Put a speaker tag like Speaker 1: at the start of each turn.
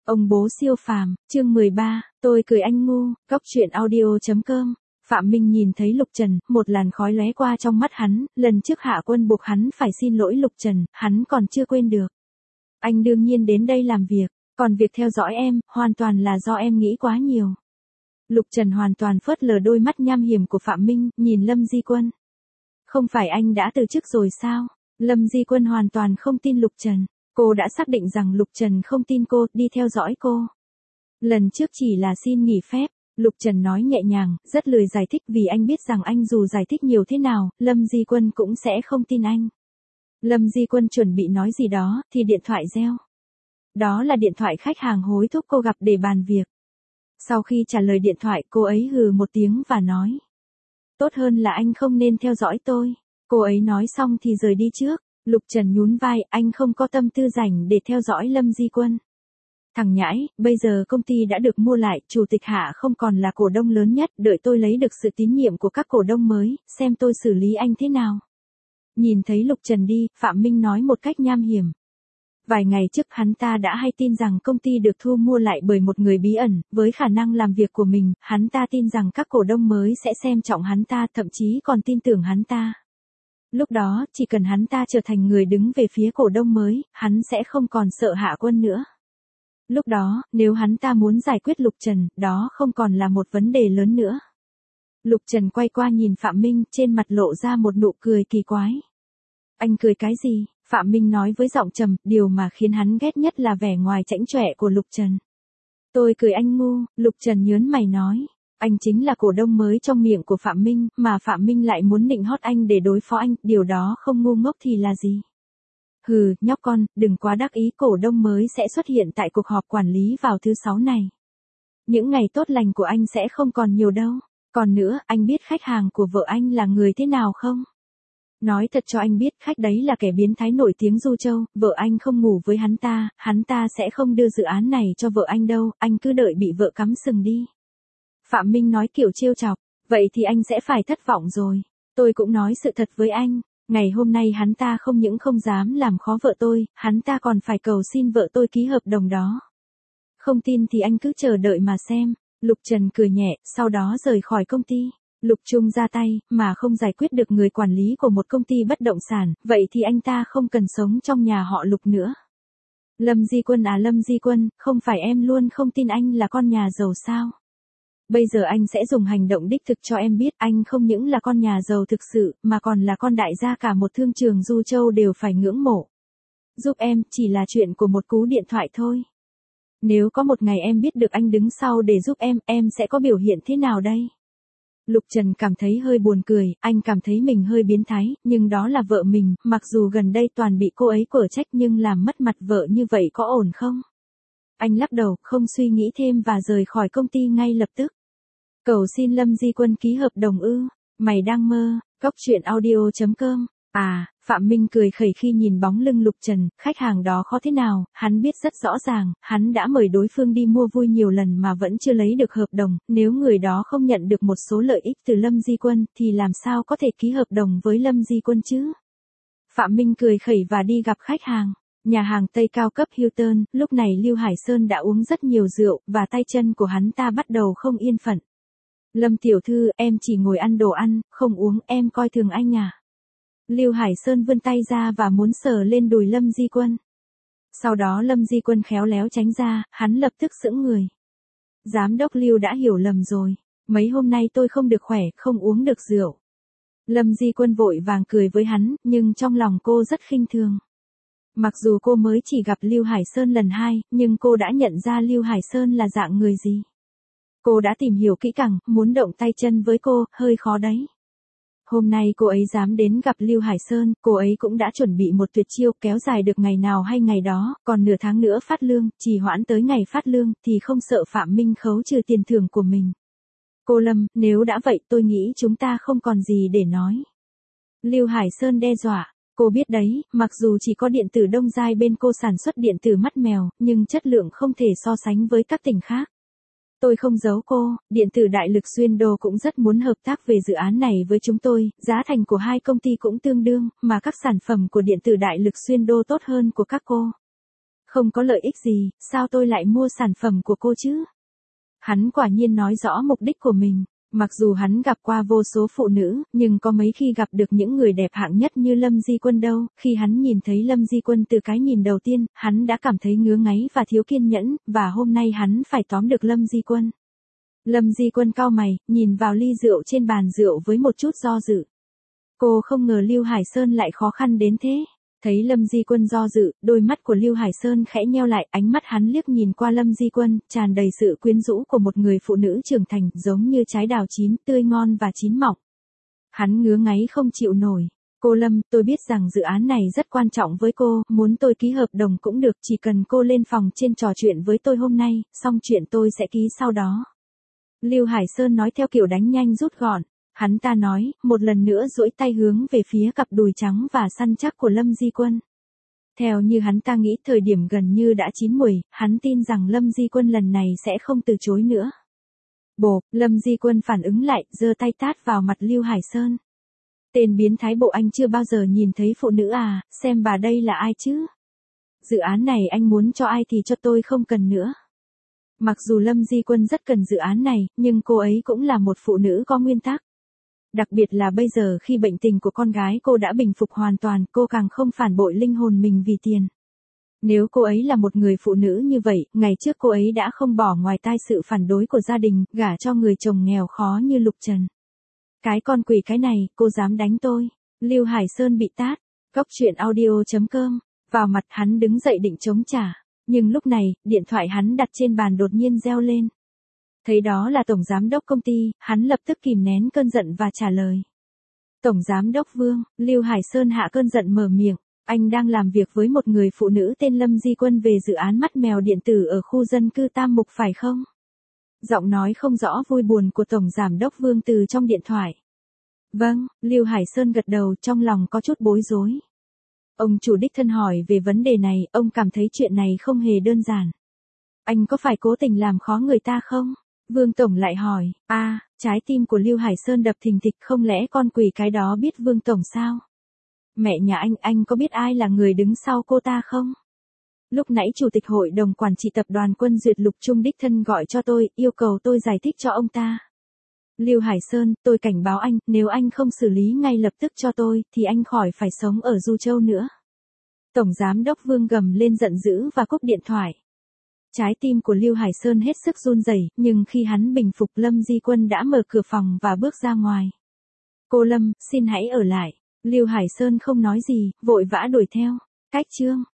Speaker 1: Ông bố siêu phàm, chương 13, tôi cười anh ngu, góc truyện audio.com. Phạm Minh nhìn thấy Lục Trần, một làn khói lóe qua trong mắt hắn, lần trước Hạ Quân buộc hắn phải xin lỗi Lục Trần, hắn còn chưa quên được. Anh đương nhiên đến đây làm việc, còn việc theo dõi em, hoàn toàn là do em nghĩ quá nhiều. Lục Trần hoàn toàn phớt lờ đôi mắt nham hiểm của Phạm Minh, nhìn Lâm Di Quân. Không phải anh đã từ chức rồi sao? Lâm Di Quân hoàn toàn không tin Lục Trần. Cô đã xác định rằng Lục Trần không tin cô, đi theo dõi cô. Lần trước chỉ là xin nghỉ phép, Lục Trần nói nhẹ nhàng, rất lười giải thích vì anh biết rằng anh dù giải thích nhiều thế nào, Lâm Di Quân cũng sẽ không tin anh. Lâm Di Quân chuẩn bị nói gì đó, thì điện thoại reo. Đó là điện thoại khách hàng hối thúc cô gặp để bàn việc. Sau khi trả lời điện thoại, cô ấy hừ một tiếng và nói. Tốt hơn là anh không nên theo dõi tôi. Cô ấy nói xong thì rời đi trước. Lục Trần nhún vai, anh không có tâm tư rảnh để theo dõi Lâm Di Quân. Thằng nhãi, bây giờ công ty đã được mua lại, chủ tịch Hạ không còn là cổ đông lớn nhất, đợi tôi lấy được sự tín nhiệm của các cổ đông mới, xem tôi xử lý anh thế nào. Nhìn thấy Lục Trần đi, Phạm Minh nói một cách nham hiểm. Vài ngày trước hắn ta đã hay tin rằng công ty được thu mua lại bởi một người bí ẩn, với khả năng làm việc của mình, hắn ta tin rằng các cổ đông mới sẽ xem trọng hắn ta, thậm chí còn tin tưởng hắn ta. Lúc đó, chỉ cần hắn ta trở thành người đứng về phía cổ đông mới, hắn sẽ không còn sợ Hạ Quân nữa. Lúc đó, nếu hắn ta muốn giải quyết Lục Trần, đó không còn là một vấn đề lớn nữa. Lục Trần quay qua nhìn Phạm Minh, trên mặt lộ ra một nụ cười kỳ quái. Anh cười cái gì? Phạm Minh nói với giọng trầm, điều mà khiến hắn ghét nhất là vẻ ngoài chảnh chọe của Lục Trần. Tôi cười anh ngu, Lục Trần nhớn mày nói. Anh chính là cổ đông mới trong miệng của Phạm Minh, mà Phạm Minh lại muốn nịnh hót anh để đối phó anh, điều đó không ngu ngốc thì là gì? Hừ, nhóc con, đừng quá đắc ý, cổ đông mới sẽ xuất hiện tại cuộc họp quản lý vào thứ 6 này. Những ngày tốt lành của anh sẽ không còn nhiều đâu. Còn nữa, anh biết khách hàng của vợ anh là người thế nào không? Nói thật cho anh biết, khách đấy là kẻ biến thái nổi tiếng Du Châu, vợ anh không ngủ với hắn ta sẽ không đưa dự án này cho vợ anh đâu, anh cứ đợi bị vợ cắm sừng đi. Phạm Minh nói kiểu trêu chọc, vậy thì anh sẽ phải thất vọng rồi. Tôi cũng nói sự thật với anh, ngày hôm nay hắn ta không những không dám làm khó vợ tôi, hắn ta còn phải cầu xin vợ tôi ký hợp đồng đó. Không tin thì anh cứ chờ đợi mà xem. Lục Trần cười nhẹ, sau đó rời khỏi công ty. Lục Trung ra tay, mà không giải quyết được người quản lý của một công ty bất động sản, vậy thì anh ta không cần sống trong nhà họ Lục nữa. Lâm Di Quân à, Lâm Di Quân, không phải em luôn không tin anh là con nhà giàu sao? Bây giờ anh sẽ dùng hành động đích thực cho em biết anh không những là con nhà giàu thực sự, mà còn là con đại gia cả một thương trường Du Châu đều phải ngưỡng mộ. Giúp em, chỉ là chuyện của một cú điện thoại thôi. Nếu có một ngày em biết được anh đứng sau để giúp em sẽ có biểu hiện thế nào đây? Lục Trần cảm thấy hơi buồn cười, anh cảm thấy mình hơi biến thái, nhưng đó là vợ mình, mặc dù gần đây toàn bị cô ấy quở trách nhưng làm mất mặt vợ như vậy có ổn không? Anh lắc đầu, không suy nghĩ thêm và rời khỏi công ty ngay lập tức. Cầu xin Lâm Di Quân ký hợp đồng ư? Mày đang mơ, góc truyện audio.com. À, Phạm Minh cười khẩy khi nhìn bóng lưng Lục Trần, khách hàng đó khó thế nào, hắn biết rất rõ ràng, hắn đã mời đối phương đi mua vui nhiều lần mà vẫn chưa lấy được hợp đồng, nếu người đó không nhận được một số lợi ích từ Lâm Di Quân, thì làm sao có thể ký hợp đồng với Lâm Di Quân chứ? Phạm Minh cười khẩy và đi gặp khách hàng. Nhà hàng Tây cao cấp Hilton, lúc này Lưu Hải Sơn đã uống rất nhiều rượu, và tay chân của hắn ta bắt đầu không yên phận. Lâm tiểu thư, em chỉ ngồi ăn đồ ăn, không uống, em coi thường anh à? Lưu Hải Sơn vươn tay ra và muốn sờ lên đùi Lâm Di Quân. Sau đó Lâm Di Quân khéo léo tránh ra, hắn lập tức sững người. Giám đốc Lưu đã hiểu lầm rồi, mấy hôm nay tôi không được khỏe, không uống được rượu. Lâm Di Quân vội vàng cười với hắn, nhưng trong lòng cô rất khinh thường. Mặc dù cô mới chỉ gặp Lưu Hải Sơn lần 2, nhưng cô đã nhận ra Lưu Hải Sơn là dạng người gì. Cô đã tìm hiểu kỹ càng, muốn động tay chân với cô, hơi khó đấy. Hôm nay cô ấy dám đến gặp Lưu Hải Sơn, cô ấy cũng đã chuẩn bị một tuyệt chiêu, kéo dài được ngày nào hay ngày đó, còn nửa tháng nữa phát lương, trì hoãn tới ngày phát lương, thì không sợ Phạm Minh khấu trừ tiền thưởng của mình. Cô Lâm, nếu đã vậy tôi nghĩ chúng ta không còn gì để nói. Lưu Hải Sơn đe dọa, cô biết đấy, mặc dù chỉ có điện tử Đông Giai bên cô sản xuất điện tử mắt mèo, nhưng chất lượng không thể so sánh với các tỉnh khác. Tôi không giấu cô, điện tử Đại Lực Xuyên Đô cũng rất muốn hợp tác về dự án này với chúng tôi, giá thành của hai công ty cũng tương đương, mà các sản phẩm của điện tử Đại Lực Xuyên Đô tốt hơn của các cô. Không có lợi ích gì, sao tôi lại mua sản phẩm của cô chứ? Hắn quả nhiên nói rõ mục đích của mình. Mặc dù hắn gặp qua vô số phụ nữ, nhưng có mấy khi gặp được những người đẹp hạng nhất như Lâm Di Quân đâu. Khi hắn nhìn thấy Lâm Di Quân từ cái nhìn đầu tiên, hắn đã cảm thấy ngứa ngáy và thiếu kiên nhẫn, và hôm nay hắn phải tóm được Lâm Di Quân. Lâm Di Quân cau mày, nhìn vào ly rượu trên bàn rượu với một chút do dự. Cô không ngờ Lưu Hải Sơn lại khó khăn đến thế. Thấy Lâm Di Quân do dự, đôi mắt của Lưu Hải Sơn khẽ nheo lại, ánh mắt hắn liếc nhìn qua Lâm Di Quân, tràn đầy sự quyến rũ của một người phụ nữ trưởng thành, giống như trái đào chín, tươi ngon và chín mọng. Hắn ngứa ngáy không chịu nổi. Cô Lâm, tôi biết rằng dự án này rất quan trọng với cô, muốn tôi ký hợp đồng cũng được, chỉ cần cô lên phòng trên trò chuyện với tôi hôm nay, xong chuyện tôi sẽ ký sau đó. Lưu Hải Sơn nói theo kiểu đánh nhanh rút gọn. Hắn ta nói, một lần nữa duỗi tay hướng về phía cặp đùi trắng và săn chắc của Lâm Di Quân. Theo như hắn ta nghĩ thời điểm gần như đã chín muồi, hắn tin rằng Lâm Di Quân lần này sẽ không từ chối nữa. Bộp, Lâm Di Quân phản ứng lại, giơ tay tát vào mặt Lưu Hải Sơn. Tên biến thái bộ, anh chưa bao giờ nhìn thấy phụ nữ à, xem bà đây là ai chứ? Dự án này anh muốn cho ai thì cho, tôi không cần nữa. Mặc dù Lâm Di Quân rất cần dự án này, nhưng cô ấy cũng là một phụ nữ có nguyên tắc. Đặc biệt là bây giờ khi bệnh tình của con gái cô đã bình phục hoàn toàn, cô càng không phản bội linh hồn mình vì tiền. Nếu cô ấy là một người phụ nữ như vậy, ngày trước cô ấy đã không bỏ ngoài tai sự phản đối của gia đình, gả cho người chồng nghèo khó như Lục Trần. Cái con quỷ cái này, cô dám đánh tôi. Lưu Hải Sơn bị tát. Góc truyện audio.com. Vào mặt hắn đứng dậy định chống trả. Nhưng lúc này, điện thoại hắn đặt trên bàn đột nhiên reo lên. Thấy đó là Tổng Giám đốc công ty, hắn lập tức kìm nén cơn giận và trả lời. Tổng Giám đốc Vương, Lưu Hải Sơn hạ cơn giận mở miệng. Anh đang làm việc với một người phụ nữ tên Lâm Di Quân về dự án mắt mèo điện tử ở khu dân cư Tam Mục phải không? Giọng nói không rõ vui buồn của Tổng Giám đốc Vương từ trong điện thoại. Vâng, Lưu Hải Sơn gật đầu, trong lòng có chút bối rối. Ông chủ đích thân hỏi về vấn đề này, ông cảm thấy chuyện này không hề đơn giản. Anh có phải cố tình làm khó người ta không? Vương Tổng lại hỏi. Trái tim của Lưu Hải Sơn đập thình thịch, không lẽ con quỷ cái đó biết Vương Tổng sao? Mẹ nhà anh có biết ai là người đứng sau cô ta không? Lúc nãy Chủ tịch Hội đồng Quản trị Tập đoàn Quân Duyệt Lục Trung đích thân gọi cho tôi, yêu cầu tôi giải thích cho ông ta. Lưu Hải Sơn, tôi cảnh báo anh, nếu anh không xử lý ngay lập tức cho tôi, thì anh khỏi phải sống ở Du Châu nữa. Tổng Giám đốc Vương gầm lên giận dữ và cúp điện thoại. Trái tim của Lưu Hải Sơn hết sức run rẩy, nhưng khi hắn bình phục, Lâm Di Quân đã mở cửa phòng và bước ra ngoài. Cô Lâm, xin hãy ở lại. Lưu Hải Sơn không nói gì, vội vã đuổi theo. Cách chương